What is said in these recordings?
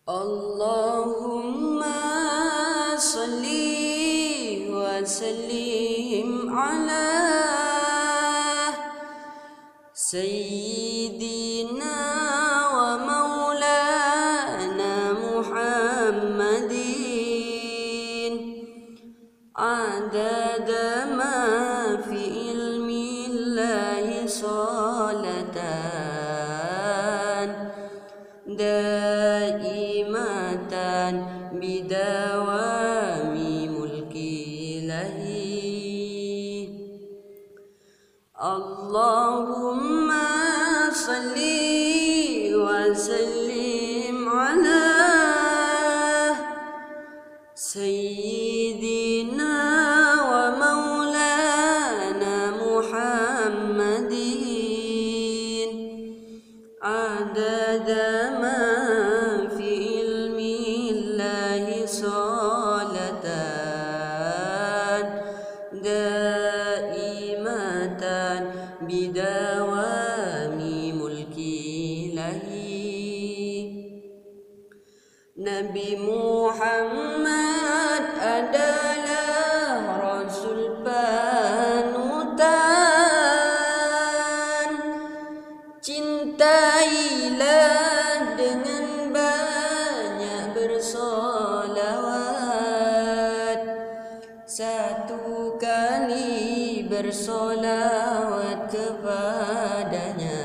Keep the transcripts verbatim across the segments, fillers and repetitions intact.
Allahumma salli wa sallim ala Sayyidina wa maulana Muhammadin adada ma fi ilmi Allahi salatan daimatan bidawami mulki ilahi. Allahumma salli wa sallim ala Sayyidina wa maulana Muhammadin adada ma fi ilmi Allahi salatan daimatan bidawami mulki ilahi. Nabi Muhammad adalah Rasul panutan, cintailah dengan banyak bersolawat. Satu kali bersolawat kepadanya,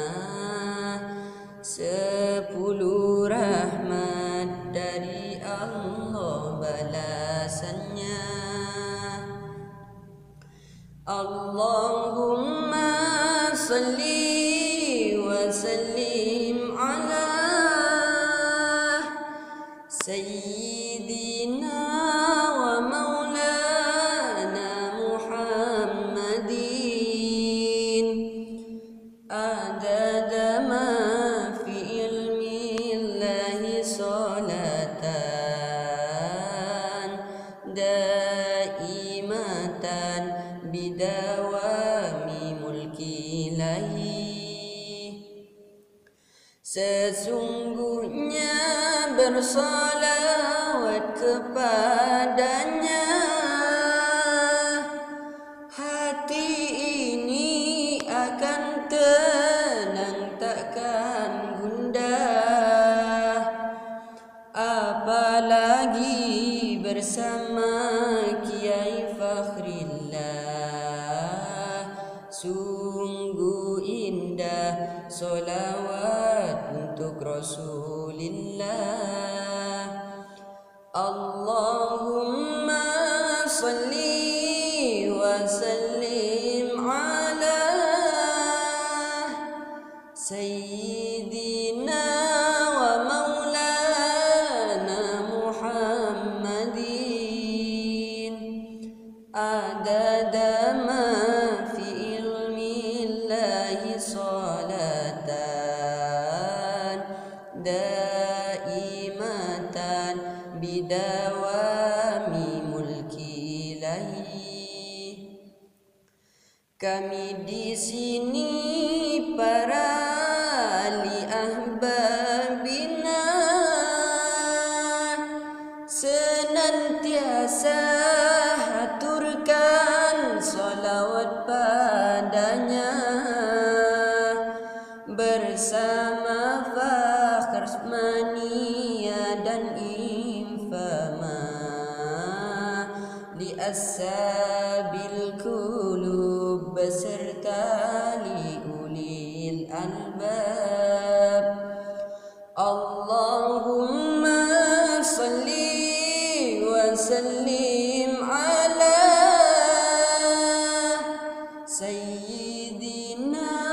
sepuluh rahmat dari Allah balasannya. Allahumma salli wa sallim ala Sayyidina wa maulana Muhammadin adada ma fi ilmi Allahi salatan daimatan bidawami mulki ilahi. Sesungguhnya bersolawat kepadanya, hati ini akan tenang takkan gundah, apalagi bersama Kiai Fakhrillah. Sungguh indah solawat untuk Rasulillah. Allahumma salli wa sallim ala Sayyidina wa maulana Muhammadin adada ma fi ilmi Allahi salatan daimatan bidawami mulki ilahi. Kami di sini para ahli ahbabina senantiasa haturkan salawat padanya bersama Fakhr Mania dan Infama li ashabil qulub beserta li ulil albab. Allahumma salli wa sallim ala Sayyidina